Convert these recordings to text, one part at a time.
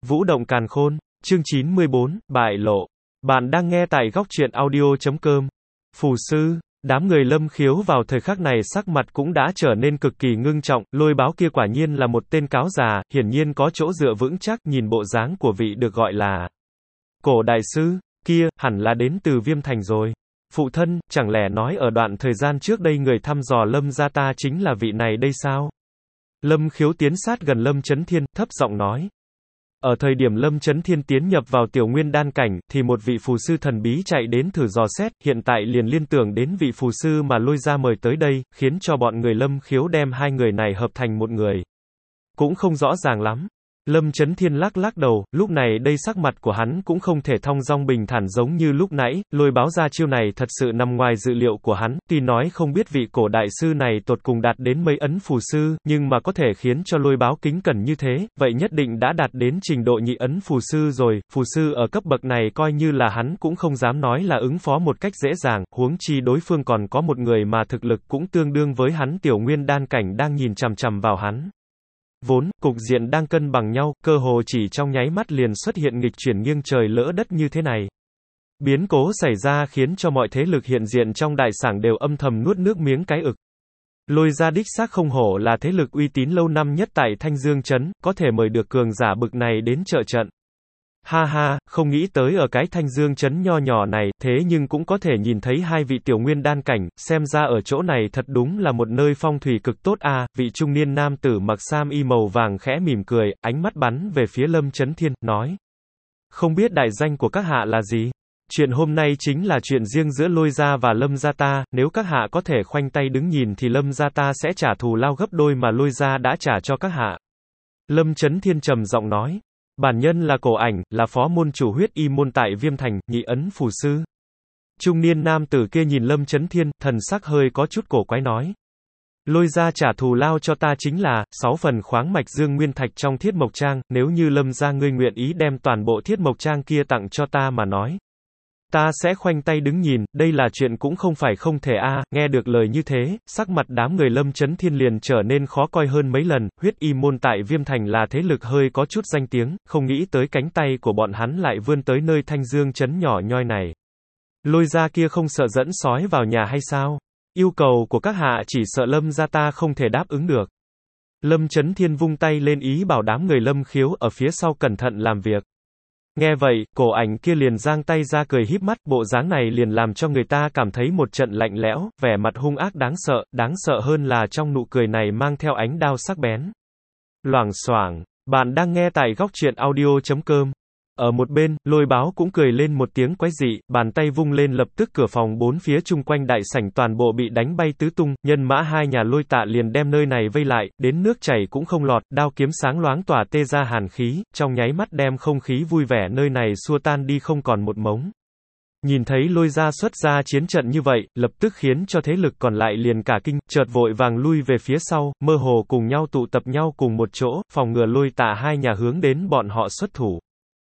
Vũ động càn khôn, chương 94, bại lộ. Bạn đang nghe tại góc truyện audio.com. Phù sư, đám người Lâm Khiếu vào thời khắc này sắc mặt cũng đã trở nên cực kỳ ngưng trọng, Lôi Báo kia quả nhiên là một tên cáo già, hiển nhiên có chỗ dựa vững chắc, nhìn bộ dáng của vị được gọi là Cổ đại sư, kia, hẳn là đến từ Viêm Thành rồi. Phụ thân, chẳng lẽ nói ở đoạn thời gian trước đây người thăm dò Lâm gia ta chính là vị này đây sao? Lâm Khiếu tiến sát gần Lâm Chấn Thiên, thấp giọng nói. Ở thời điểm Lâm Chấn Thiên tiến nhập vào tiểu nguyên đan cảnh, thì một vị phù sư thần bí chạy đến thử dò xét, hiện tại liền liên tưởng đến vị phù sư mà Lôi gia mời tới đây, khiến cho bọn người Lâm Khiếu đem hai người này hợp thành một người. Cũng không rõ ràng lắm. Lâm Chấn Thiên lắc lắc đầu, lúc này đây sắc mặt của hắn cũng không thể thong dong bình thản giống như lúc nãy, Lôi Báo ra chiêu này thật sự nằm ngoài dự liệu của hắn, tuy nói không biết vị cổ đại sư này tột cùng đạt đến mấy ấn phù sư, nhưng mà có thể khiến cho Lôi Báo kính cẩn như thế, vậy nhất định đã đạt đến trình độ nhị ấn phù sư rồi, phù sư ở cấp bậc này coi như là hắn cũng không dám nói là ứng phó một cách dễ dàng, huống chi đối phương còn có một người mà thực lực cũng tương đương với hắn tiểu nguyên đan cảnh đang nhìn chằm chằm vào hắn. Vốn, cục diện đang cân bằng nhau, cơ hồ chỉ trong nháy mắt liền xuất hiện nghịch chuyển nghiêng trời lỡ đất như thế này. Biến cố xảy ra khiến cho mọi thế lực hiện diện trong đại sảnh đều âm thầm nuốt nước miếng cái ực. Lôi gia đích xác không hổ là thế lực uy tín lâu năm nhất tại Thanh Dương Trấn, có thể mời được cường giả bực này đến trợ trận. Ha ha, không nghĩ tới ở cái Thanh Dương Trấn nho nhỏ này, thế nhưng cũng có thể nhìn thấy hai vị tiểu nguyên đan cảnh, xem ra ở chỗ này thật đúng là một nơi phong thủy cực tốt a. Vị trung niên nam tử mặc sam y màu vàng khẽ mỉm cười, ánh mắt bắn về phía Lâm Chấn Thiên, nói. Không biết đại danh của các hạ là gì? Chuyện hôm nay chính là chuyện riêng giữa Lôi gia và Lâm gia ta, nếu các hạ có thể khoanh tay đứng nhìn thì Lâm gia ta sẽ trả thù lao gấp đôi mà Lôi gia đã trả cho các hạ. Lâm Chấn Thiên trầm giọng nói. Bản nhân là Cổ Ảnh, là phó môn chủ huyết y môn tại Viêm Thành, nhị ấn phù sư. Trung niên nam tử kia nhìn Lâm Chấn Thiên, thần sắc hơi có chút cổ quái nói. Lôi gia trả thù lao cho ta chính là 6 phần khoáng mạch dương nguyên thạch trong Thiết Mộc Trang, nếu như Lâm gia ngươi nguyện ý đem toàn bộ Thiết Mộc Trang kia tặng cho ta mà nói. Ta sẽ khoanh tay đứng nhìn, đây là chuyện cũng không phải không thể a. Nghe được lời như thế, sắc mặt đám người Lâm Chấn Thiên liền trở nên khó coi hơn mấy lần, huyết y môn tại Viêm Thành là thế lực hơi có chút danh tiếng, không nghĩ tới cánh tay của bọn hắn lại vươn tới nơi Thanh Dương Trấn nhỏ nhoi này. Lôi gia kia không sợ dẫn sói vào nhà hay sao? Yêu cầu của các hạ chỉ sợ Lâm gia ta không thể đáp ứng được. Lâm Chấn Thiên vung tay lên ý bảo đám người Lâm Khiếu ở phía sau cẩn thận làm việc. Nghe vậy, Cổ Ảnh kia liền giang tay ra cười híp mắt, bộ dáng này liền làm cho người ta cảm thấy một trận lạnh lẽo, vẻ mặt hung ác đáng sợ hơn là trong nụ cười này mang theo ánh đao sắc bén. Loảng xoảng, bạn đang nghe tại góc truyện audio.com. Ở một bên, Lôi Báo cũng cười lên một tiếng quái dị, bàn tay vung lên lập tức cửa phòng bốn phía chung quanh đại sảnh toàn bộ bị đánh bay tứ tung, nhân mã hai nhà Lôi Tạ liền đem nơi này vây lại, đến nước chảy cũng không lọt, đao kiếm sáng loáng tỏa tê ra hàn khí, trong nháy mắt đem không khí vui vẻ nơi này xua tan đi không còn một mống. Nhìn thấy Lôi gia xuất ra chiến trận như vậy, lập tức khiến cho thế lực còn lại liền cả kinh, chợt vội vàng lui về phía sau, mơ hồ cùng nhau tụ tập nhau cùng một chỗ, phòng ngừa Lôi Tạ hai nhà hướng đến bọn họ xuất thủ.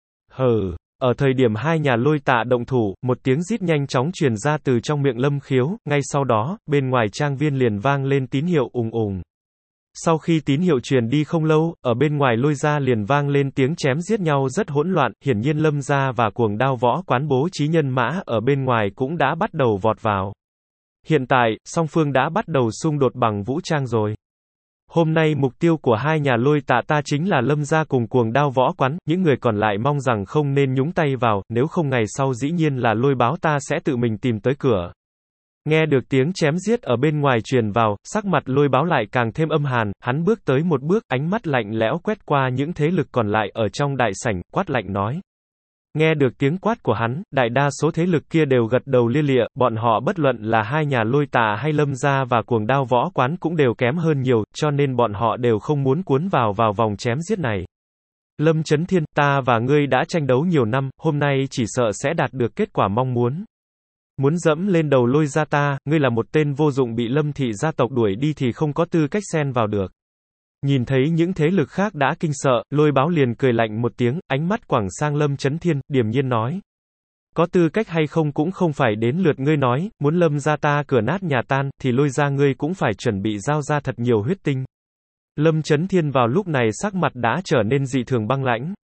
Hừ, ở thời điểm hai nhà Lôi Tạ động thủ, một tiếng rít nhanh chóng truyền ra từ trong miệng Lâm Khiếu, ngay sau đó, bên ngoài trang viên liền vang lên tín hiệu ùng ùng. Sau khi tín hiệu truyền đi không lâu, ở bên ngoài Lôi gia liền vang lên tiếng chém giết nhau rất hỗn loạn, hiển nhiên Lâm gia và Cuồng Đao Võ quán bố trí nhân mã ở bên ngoài cũng đã bắt đầu vọt vào. Hiện tại, song phương đã bắt đầu xung đột bằng vũ trang rồi. Hôm nay mục tiêu của hai nhà Lôi Tạ ta chính là Lâm gia cùng Cuồng Đao Võ quán, những người còn lại mong rằng không nên nhúng tay vào, nếu không ngày sau dĩ nhiên là Lôi Báo ta sẽ tự mình tìm tới cửa. Nghe được tiếng chém giết ở bên ngoài truyền vào, sắc mặt Lôi Báo lại càng thêm âm hàn, hắn bước tới một bước, ánh mắt lạnh lẽo quét qua những thế lực còn lại ở trong đại sảnh, quát lạnh nói. Nghe được tiếng quát của hắn, đại đa số thế lực kia đều gật đầu lia lịa, bọn họ bất luận là hai nhà Lôi Tạ hay Lâm gia và Cuồng Đao Võ quán cũng đều kém hơn nhiều, cho nên bọn họ đều không muốn cuốn vào vòng chém giết này. Lâm Chấn Thiên, ta và ngươi đã tranh đấu nhiều năm, hôm nay chỉ sợ sẽ đạt được kết quả mong muốn. Muốn dẫm lên đầu Lôi gia ta, ngươi là một tên vô dụng bị Lâm thị gia tộc đuổi đi thì không có tư cách xen vào được. Nhìn thấy những thế lực khác đã kinh sợ, Lôi Báo liền cười lạnh một tiếng, ánh mắt quẳng sang Lâm Chấn Thiên, điềm nhiên nói. Có tư cách hay không cũng không phải đến lượt ngươi nói, muốn Lâm gia ta cửa nát nhà tan, thì Lôi gia ngươi cũng phải chuẩn bị giao ra thật nhiều huyết tinh. Lâm Chấn Thiên vào lúc này sắc mặt đã trở nên dị thường băng lãnh.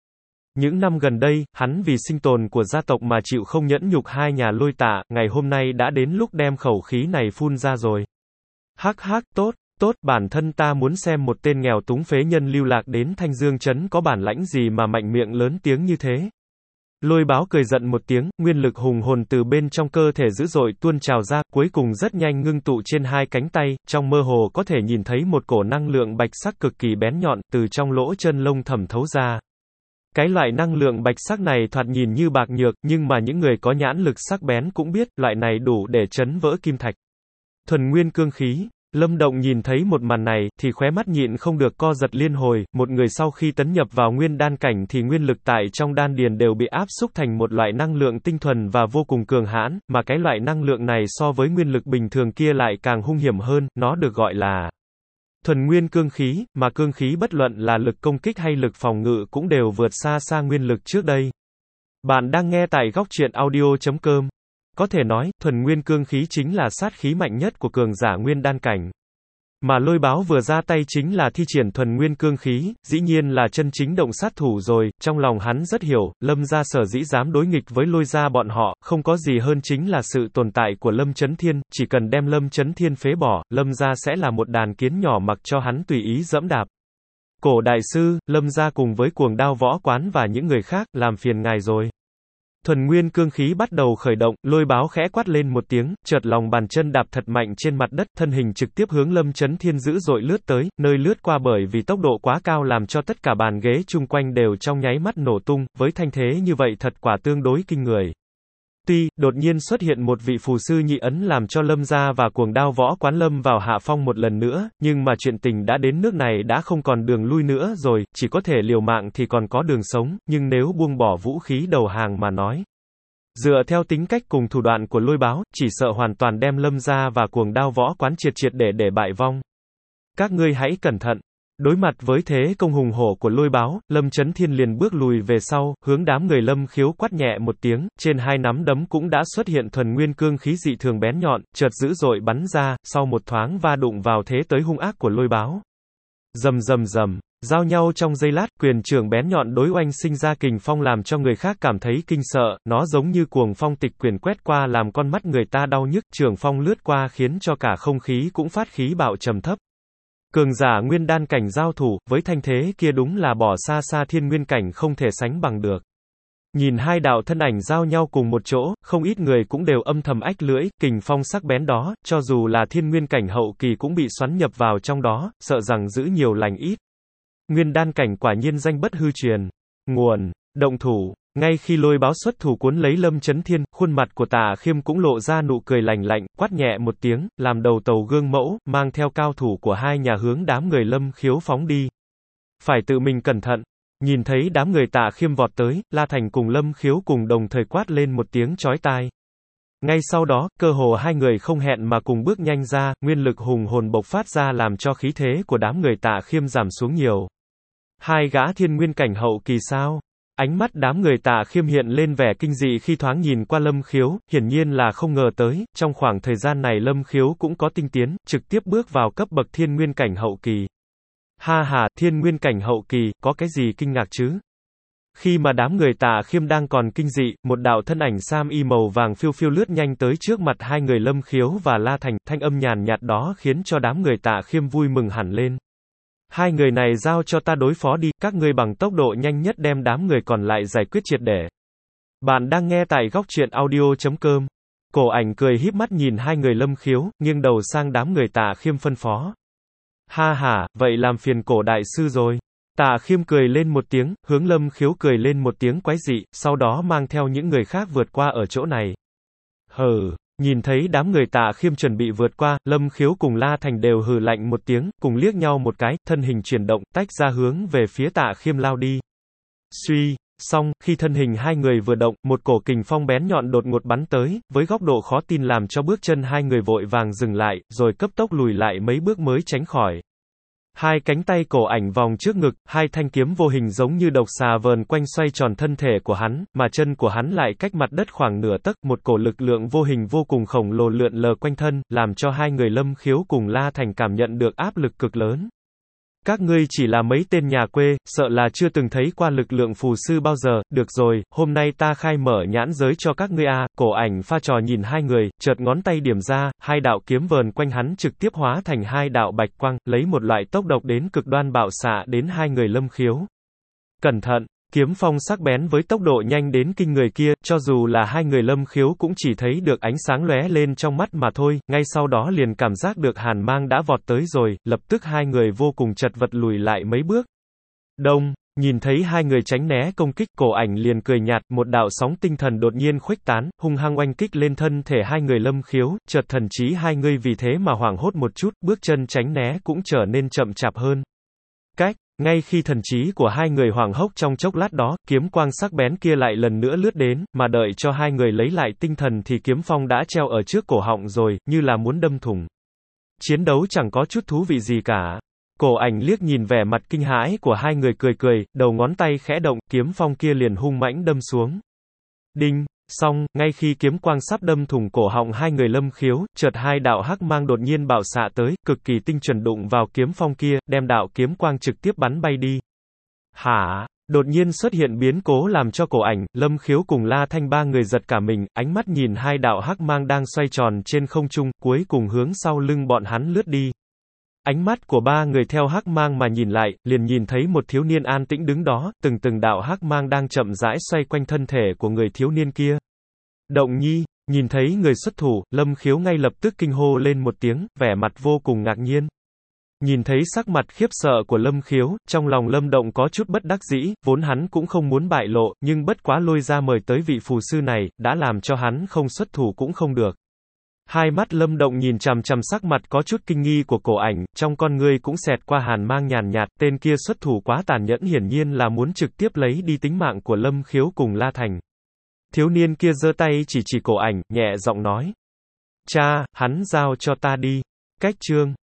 Những năm gần đây, hắn vì sinh tồn của gia tộc mà chịu không nhẫn nhục hai nhà Lôi Tạ, ngày hôm nay đã đến lúc đem khẩu khí này phun ra rồi. Hắc hắc, tốt, tốt, bản thân ta muốn xem một tên nghèo túng phế nhân lưu lạc đến Thanh Dương trấn có bản lãnh gì mà mạnh miệng lớn tiếng như thế. Lôi Báo cười giận một tiếng, nguyên lực hùng hồn từ bên trong cơ thể dữ dội tuôn trào ra, cuối cùng rất nhanh ngưng tụ trên hai cánh tay, trong mơ hồ có thể nhìn thấy một cổ năng lượng bạch sắc cực kỳ bén nhọn, từ trong lỗ chân lông thẩm thấu ra. Cái loại năng lượng bạch sắc này thoạt nhìn như bạc nhược, nhưng mà những người có nhãn lực sắc bén cũng biết, loại này đủ để chấn vỡ kim thạch. Thuần nguyên cương khí. Lâm Động nhìn thấy một màn này, thì khóe mắt nhịn không được co giật liên hồi, một người sau khi tấn nhập vào nguyên đan cảnh thì nguyên lực tại trong đan điền đều bị áp xúc thành một loại năng lượng tinh thuần và vô cùng cường hãn, mà cái loại năng lượng này so với nguyên lực bình thường kia lại càng hung hiểm hơn, nó được gọi là thuần nguyên cương khí, mà cương khí bất luận là lực công kích hay lực phòng ngự cũng đều vượt xa xa nguyên lực trước đây. Bạn đang nghe tại góc truyện audio.com. Có thể nói, thuần nguyên cương khí chính là sát khí mạnh nhất của cường giả nguyên đan cảnh. Mà Lôi Báo vừa ra tay chính là thi triển thuần nguyên cương khí, dĩ nhiên là chân chính động sát thủ rồi, trong lòng hắn rất hiểu, Lâm gia sở dĩ dám đối nghịch với Lôi gia bọn họ, không có gì hơn chính là sự tồn tại của Lâm Chấn Thiên, chỉ cần đem Lâm Chấn Thiên phế bỏ, Lâm gia sẽ là một đàn kiến nhỏ mặc cho hắn tùy ý dẫm đạp. Cổ đại sư, Lâm gia cùng với Cuồng Đao Võ Quán và những người khác, làm phiền ngài rồi. Thuần nguyên cương khí bắt đầu khởi động, Lôi Báo khẽ quát lên một tiếng, chợt lòng bàn chân đạp thật mạnh trên mặt đất, thân hình trực tiếp hướng Lâm Chấn Thiên dữ dội lướt tới, nơi lướt qua bởi vì tốc độ quá cao làm cho tất cả bàn ghế chung quanh đều trong nháy mắt nổ tung, với thanh thế như vậy thật quả tương đối kinh người. Tuy, đột nhiên xuất hiện một vị phù sư nhị ấn làm cho Lâm gia và Cuồng Đao Võ Quán lâm vào hạ phong một lần nữa, nhưng mà chuyện tình đã đến nước này đã không còn đường lui nữa rồi, chỉ có thể liều mạng thì còn có đường sống, nhưng nếu buông bỏ vũ khí đầu hàng mà nói. Dựa theo tính cách cùng thủ đoạn của Lôi Báo, chỉ sợ hoàn toàn đem Lâm gia và Cuồng Đao Võ Quán triệt triệt để bại vong. Các ngươi hãy cẩn thận. Đối mặt với thế công hùng hổ của Lôi Báo, Lâm Chấn Thiên liền bước lùi về sau, hướng đám người Lâm Khiếu quát nhẹ một tiếng, trên hai nắm đấm cũng đã xuất hiện thuần nguyên cương khí dị thường bén nhọn, chợt dữ dội bắn ra, sau một thoáng va đụng vào thế tới hung ác của Lôi Báo. Rầm rầm rầm, giao nhau trong giây lát, quyền trường bén nhọn đối oanh sinh ra kình phong làm cho người khác cảm thấy kinh sợ, nó giống như cuồng phong tịch quyền quét qua làm con mắt người ta đau nhức, trường phong lướt qua khiến cho cả không khí cũng phát khí bạo trầm thấp. Cường giả nguyên đan cảnh giao thủ, với thanh thế kia đúng là bỏ xa xa thiên nguyên cảnh không thể sánh bằng được. Nhìn hai đạo thân ảnh giao nhau cùng một chỗ, không ít người cũng đều âm thầm ách lưỡi, kình phong sắc bén đó, cho dù là thiên nguyên cảnh hậu kỳ cũng bị xoắn nhập vào trong đó, sợ rằng giữ nhiều lành ít. Nguyên đan cảnh quả nhiên danh bất hư truyền. Nguồn, động thủ. Ngay khi Lôi Báo xuất thủ cuốn lấy Lâm Chấn Thiên, khuôn mặt của Tạ Khiêm cũng lộ ra nụ cười lành lạnh, quát nhẹ một tiếng, làm đầu tàu gương mẫu, mang theo cao thủ của hai nhà hướng đám người Lâm Khiếu phóng đi. Phải tự mình cẩn thận. Nhìn thấy đám người Tạ Khiêm vọt tới, La Thành cùng Lâm Khiếu cùng đồng thời quát lên một tiếng chói tai. Ngay sau đó, cơ hồ hai người không hẹn mà cùng bước nhanh ra, nguyên lực hùng hồn bộc phát ra làm cho khí thế của đám người Tạ Khiêm giảm xuống nhiều. Hai gã thiên nguyên cảnh hậu kỳ sao? Ánh mắt đám người Tạ Khiêm hiện lên vẻ kinh dị khi thoáng nhìn qua Lâm Khiếu, hiển nhiên là không ngờ tới, trong khoảng thời gian này Lâm Khiếu cũng có tinh tiến, trực tiếp bước vào cấp bậc thiên nguyên cảnh hậu kỳ. Ha ha, thiên nguyên cảnh hậu kỳ, có cái gì kinh ngạc chứ? Khi mà đám người Tạ Khiêm đang còn kinh dị, một đạo thân ảnh sam y màu vàng phiêu phiêu lướt nhanh tới trước mặt hai người Lâm Khiếu và La Thành, thanh âm nhàn nhạt đó khiến cho đám người Tạ Khiêm vui mừng hẳn lên. Hai người này giao cho ta đối phó đi, các ngươi bằng tốc độ nhanh nhất đem đám người còn lại giải quyết triệt để. Bạn đang nghe tại góc truyện audio.com. Cổ Ảnh cười híp mắt nhìn hai người Lâm Khiếu, nghiêng đầu sang đám người Tạ Khiêm phân phó. Ha ha, vậy làm phiền Cổ đại sư rồi. Tạ Khiêm cười lên một tiếng, hướng Lâm Khiếu cười lên một tiếng quái dị, sau đó mang theo những người khác vượt qua ở chỗ này. Hừ. Nhìn thấy đám người Tạ Khiêm chuẩn bị vượt qua, Lâm Khiếu cùng La Thành đều hừ lạnh một tiếng, cùng liếc nhau một cái, thân hình chuyển động, tách ra hướng về phía Tạ Khiêm lao đi. Suy, xong, khi thân hình hai người vừa động, một cổ kình phong bén nhọn đột ngột bắn tới, với góc độ khó tin làm cho bước chân hai người vội vàng dừng lại, rồi cấp tốc lùi lại mấy bước mới tránh khỏi. Hai cánh tay Cổ Ảnh vòng trước ngực, hai thanh kiếm vô hình giống như độc xà vờn quanh xoay tròn thân thể của hắn, mà chân của hắn lại cách mặt đất khoảng nửa tấc, một cổ lực lượng vô hình vô cùng khổng lồ lượn lờ quanh thân, làm cho hai người Lâm Khiếu cùng La Thành cảm nhận được áp lực cực lớn. Các ngươi chỉ là mấy tên nhà quê, sợ là chưa từng thấy qua lực lượng phù sư bao giờ, được rồi, hôm nay ta khai mở nhãn giới cho các ngươi a. Cổ ảnh pha trò nhìn hai người, chợt ngón tay điểm ra, hai đạo kiếm vờn quanh hắn trực tiếp hóa thành hai đạo bạch quang, lấy một loại tốc độc đến cực đoan bạo xạ đến hai người Lâm Khiếu. Cẩn thận! Kiếm phong sắc bén với tốc độ nhanh đến kinh người kia, cho dù là hai người Lâm Khiếu cũng chỉ thấy được ánh sáng lóe lên trong mắt mà thôi, ngay sau đó liền cảm giác được hàn mang đã vọt tới rồi, lập tức hai người vô cùng chật vật lùi lại mấy bước. Đông, nhìn thấy hai người tránh né công kích, cổ ảnh liền cười nhạt, một đạo sóng tinh thần đột nhiên khuếch tán, hung hăng oanh kích lên thân thể hai người Lâm Khiếu, chợt thần trí hai người vì thế mà hoảng hốt một chút, bước chân tránh né cũng trở nên chậm chạp hơn. Ngay khi thần trí của hai người hoảng hốc trong chốc lát đó, kiếm quang sắc bén kia lại lần nữa lướt đến, mà đợi cho hai người lấy lại tinh thần thì kiếm phong đã treo ở trước cổ họng rồi, như là muốn đâm thủng. Chiến đấu chẳng có chút thú vị gì cả. Cổ ảnh liếc nhìn vẻ mặt kinh hãi của hai người cười cười, đầu ngón tay khẽ động, kiếm phong kia liền hung mãnh đâm xuống. Đinh! Xong, ngay khi kiếm quang sắp đâm thủng cổ họng hai người Lâm Khiếu, chợt hai đạo hắc mang đột nhiên bạo xạ tới, cực kỳ tinh chuẩn đụng vào kiếm phong kia, đem đạo kiếm quang trực tiếp bắn bay đi. Hả? Đột nhiên xuất hiện biến cố làm cho cổ ảnh, Lâm Khiếu cùng La Thanh ba người giật cả mình, ánh mắt nhìn hai đạo hắc mang đang xoay tròn trên không trung, cuối cùng hướng sau lưng bọn hắn lướt đi. Ánh mắt của ba người theo hắc mang mà nhìn lại, liền nhìn thấy một thiếu niên an tĩnh đứng đó, từng đạo hắc mang đang chậm rãi xoay quanh thân thể của người thiếu niên kia. Động Nhi, nhìn thấy người xuất thủ, Lâm Khiếu ngay lập tức kinh hô lên một tiếng, vẻ mặt vô cùng ngạc nhiên. Nhìn thấy sắc mặt khiếp sợ của Lâm Khiếu, trong lòng Lâm Động có chút bất đắc dĩ, vốn hắn cũng không muốn bại lộ, nhưng bất quá lôi ra mời tới vị phù sư này, đã làm cho hắn không xuất thủ cũng không được. Hai mắt Lâm Động nhìn chằm chằm sắc mặt có chút kinh nghi của cổ ảnh, trong con ngươi cũng xẹt qua hàn mang nhàn nhạt, tên kia xuất thủ quá tàn nhẫn hiển nhiên là muốn trực tiếp lấy đi tính mạng của Lâm Khiếu cùng La Thành. Thiếu niên kia giơ tay chỉ cổ ảnh, nhẹ giọng nói. Cha, hắn giao cho ta đi. Cách chương